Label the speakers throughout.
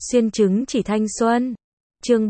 Speaker 1: Xuyên chứng chỉ thanh xuân. Chương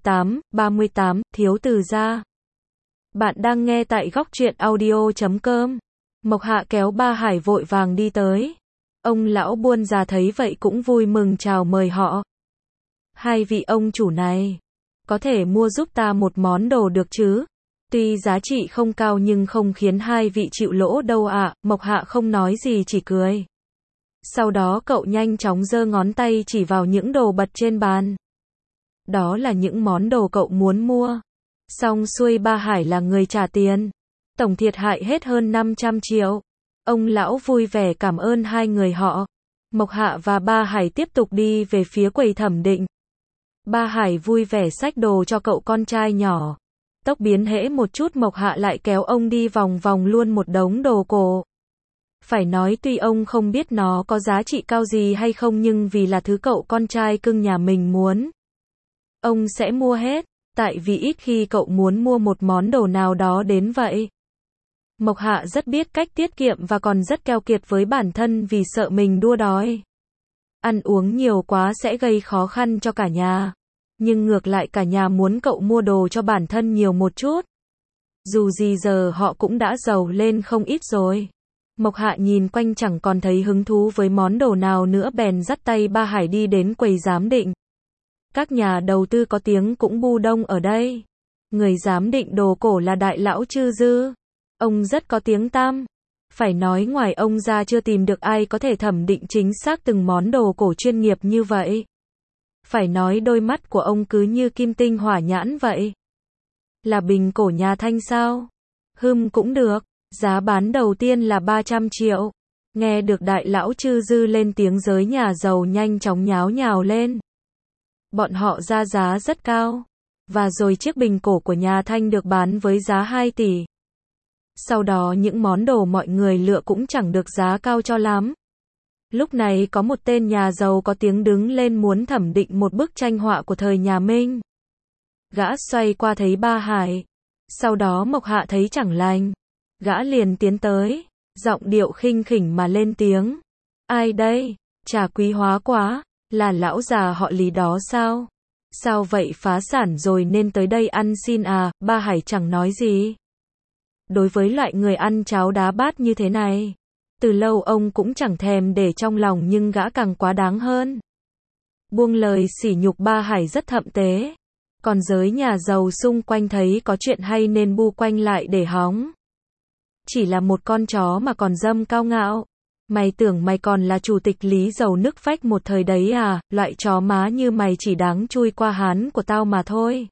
Speaker 1: 38, thiếu từ gia. Bạn đang nghe tại góc truyện audio.com. Mộc Hạ kéo Ba Hải vội vàng đi tới. Ông lão buôn già thấy vậy cũng vui mừng chào mời họ. Hai vị ông chủ này, có thể mua giúp ta một món đồ được chứ? Tuy giá trị không cao nhưng không khiến hai vị chịu lỗ đâu ạ. Mộc Hạ không nói gì chỉ cười. Sau đó cậu nhanh chóng giơ ngón tay chỉ vào những đồ bật trên bàn. Đó là những món đồ cậu muốn mua. Xong xuôi Ba Hải là người trả tiền. Tổng thiệt hại hết hơn 500 triệu. Ông lão vui vẻ cảm ơn hai người họ. Mộc Hạ và Ba Hải tiếp tục đi về phía quầy thẩm định. Ba Hải vui vẻ xách đồ cho cậu con trai nhỏ. Tốc biến hễ một chút Mộc Hạ lại kéo ông đi vòng vòng luôn một đống đồ cổ. Phải nói tuy ông không biết nó có giá trị cao gì hay không nhưng vì là thứ cậu con trai cưng nhà mình muốn, ông sẽ mua hết, tại vì ít khi cậu muốn mua một món đồ nào đó đến vậy. Mộc Hạ rất biết cách tiết kiệm và còn rất keo kiệt với bản thân vì sợ mình đua đói. Ăn uống nhiều quá sẽ gây khó khăn cho cả nhà. Nhưng ngược lại cả nhà muốn cậu mua đồ cho bản thân nhiều một chút. Dù gì giờ họ cũng đã giàu lên không ít rồi. Mộc Hạ nhìn quanh chẳng còn thấy hứng thú với món đồ nào nữa bèn dắt tay Ba Hải đi đến quầy giám định. Các nhà đầu tư có tiếng cũng bu đông ở đây. Người giám định đồ cổ là Đại Lão Chư Dư. Ông rất có tiếng tăm. Phải nói ngoài ông ra chưa tìm được ai có thể thẩm định chính xác từng món đồ cổ chuyên nghiệp như vậy. Phải nói đôi mắt của ông cứ như kim tinh hỏa nhãn vậy. Là bình cổ nhà Thanh sao? Cũng được. Giá bán đầu tiên là 300 triệu. Nghe được Đại Lão Chư Dư lên tiếng giới nhà giàu nhanh chóng nháo nhào lên. Bọn họ ra giá rất cao. Và rồi chiếc bình cổ của nhà Thanh được bán với giá 2 tỷ. Sau đó những món đồ mọi người lựa cũng chẳng được giá cao cho lắm. Lúc này có một tên nhà giàu có tiếng đứng lên muốn thẩm định một bức tranh họa của thời nhà Minh. Gã xoay qua thấy Ba Hải. Sau đó Mộc Hạ thấy chẳng lành. Gã liền tiến tới, giọng điệu khinh khỉnh mà lên tiếng. Ai đây? Chả quý hóa quá, là lão già họ Lý đó sao? Sao vậy phá sản rồi nên tới đây ăn xin à? Ba Hải chẳng nói gì. Đối với loại người ăn cháo đá bát như thế này, từ lâu ông cũng chẳng thèm để trong lòng nhưng gã càng quá đáng hơn. Buông lời sỉ nhục Ba Hải rất thậm tế. Còn giới nhà giàu xung quanh thấy có chuyện hay nên bu quanh lại để hóng. Chỉ là một con chó mà còn dâm cao ngạo. Mày tưởng mày còn là chủ tịch Lý giàu nức phách một thời đấy à, loại chó má như mày chỉ đáng chui qua hán của tao mà thôi.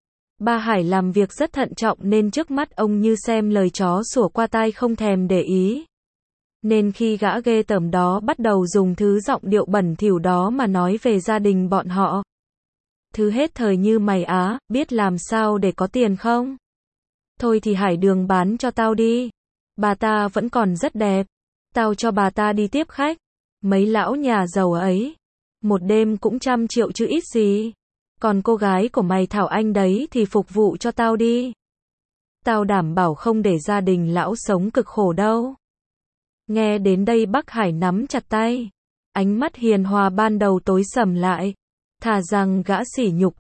Speaker 1: Ba Hải làm việc rất thận trọng nên trước mắt ông như xem lời chó sủa qua tai không thèm để ý. Nên khi gã ghê tởm đó bắt đầu dùng thứ giọng điệu bẩn thỉu đó mà nói về gia đình bọn họ. Thứ hết thời như mày á, biết làm sao để có tiền không? Thôi thì Hải Đường bán cho tao đi. Bà ta vẫn còn rất đẹp. Tao cho bà ta đi tiếp khách. Mấy lão nhà giàu ấy. Một đêm cũng 100 triệu chứ ít gì. Còn cô gái của mày Thảo Anh đấy thì phục vụ cho tao đi. Tao đảm bảo không để gia đình lão sống cực khổ đâu. Nghe đến đây Bắc Hải nắm chặt tay. Ánh mắt hiền hòa ban đầu tối sầm lại. Thà rằng gã sỉ nhục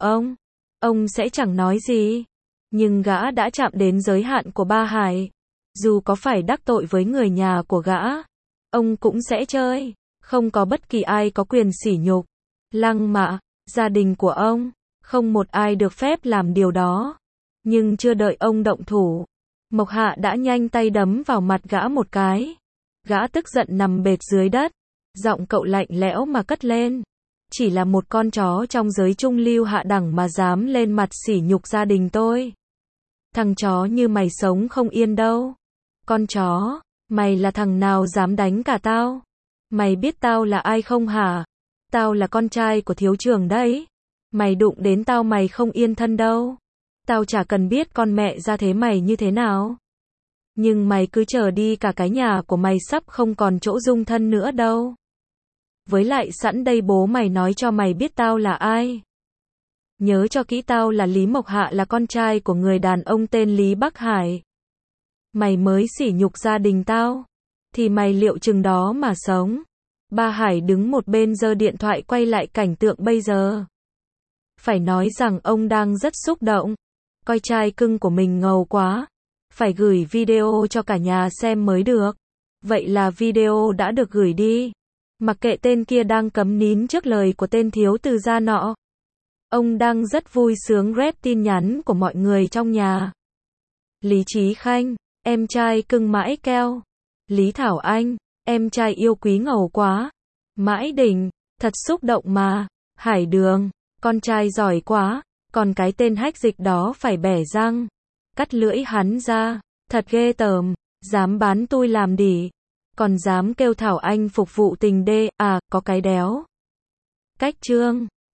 Speaker 1: ông sẽ chẳng nói gì. Nhưng gã đã chạm đến giới hạn của Ba Hải. Dù có phải đắc tội với người nhà của gã, ông cũng sẽ chơi. Không có bất kỳ ai có quyền sỉ nhục, lăng mạ gia đình của ông. Không một ai được phép làm điều đó. Nhưng chưa đợi ông động thủ, Mộc Hạ đã nhanh tay đấm vào mặt gã một cái. Gã tức giận nằm bệt dưới đất. Giọng cậu lạnh lẽo mà cất lên. Chỉ là một con chó trong giới trung lưu hạ đẳng mà dám lên mặt sỉ nhục gia đình tôi. Thằng chó như mày sống không yên đâu. Con chó, mày là thằng nào dám đánh cả tao? Mày biết tao là ai không hả? Tao là con trai của thiếu trưởng đấy. Mày đụng đến tao mày không yên thân đâu. Tao chả cần biết con mẹ ra thế mày như thế nào. Nhưng mày cứ chờ đi, cả cái nhà của mày sắp không còn chỗ dung thân nữa đâu. Với lại sẵn đây bố mày nói cho mày biết tao là ai. Nhớ cho kỹ, tao là Lý Mộc Hạ, là con trai của người đàn ông tên Lý Bắc Hải. Mày mới sỉ nhục gia đình tao, thì mày liệu chừng đó mà sống. Ba Hải đứng một bên giơ điện thoại quay lại cảnh tượng bây giờ. Phải nói rằng ông đang rất xúc động. Coi trai cưng của mình ngầu quá. Phải gửi video cho cả nhà xem mới được. Vậy là video đã được gửi đi. Mặc kệ tên kia đang cấm nín trước lời của tên thiếu từ gia nọ. Ông đang rất vui sướng rep tin nhắn của mọi người trong nhà. Lý Chí Khanh, em trai cưng Mãi Keo. Lý Thảo Anh, em trai yêu quý ngầu quá. Mãi Đình, thật xúc động mà. Hải Đường, con trai giỏi quá. Còn cái tên hách dịch đó phải bẻ răng. Cắt lưỡi hắn ra. Thật ghê tởm. Dám bán tui làm đỉ. Còn dám kêu Thảo Anh phục vụ tình đê. À, có cái đéo. Cách trương.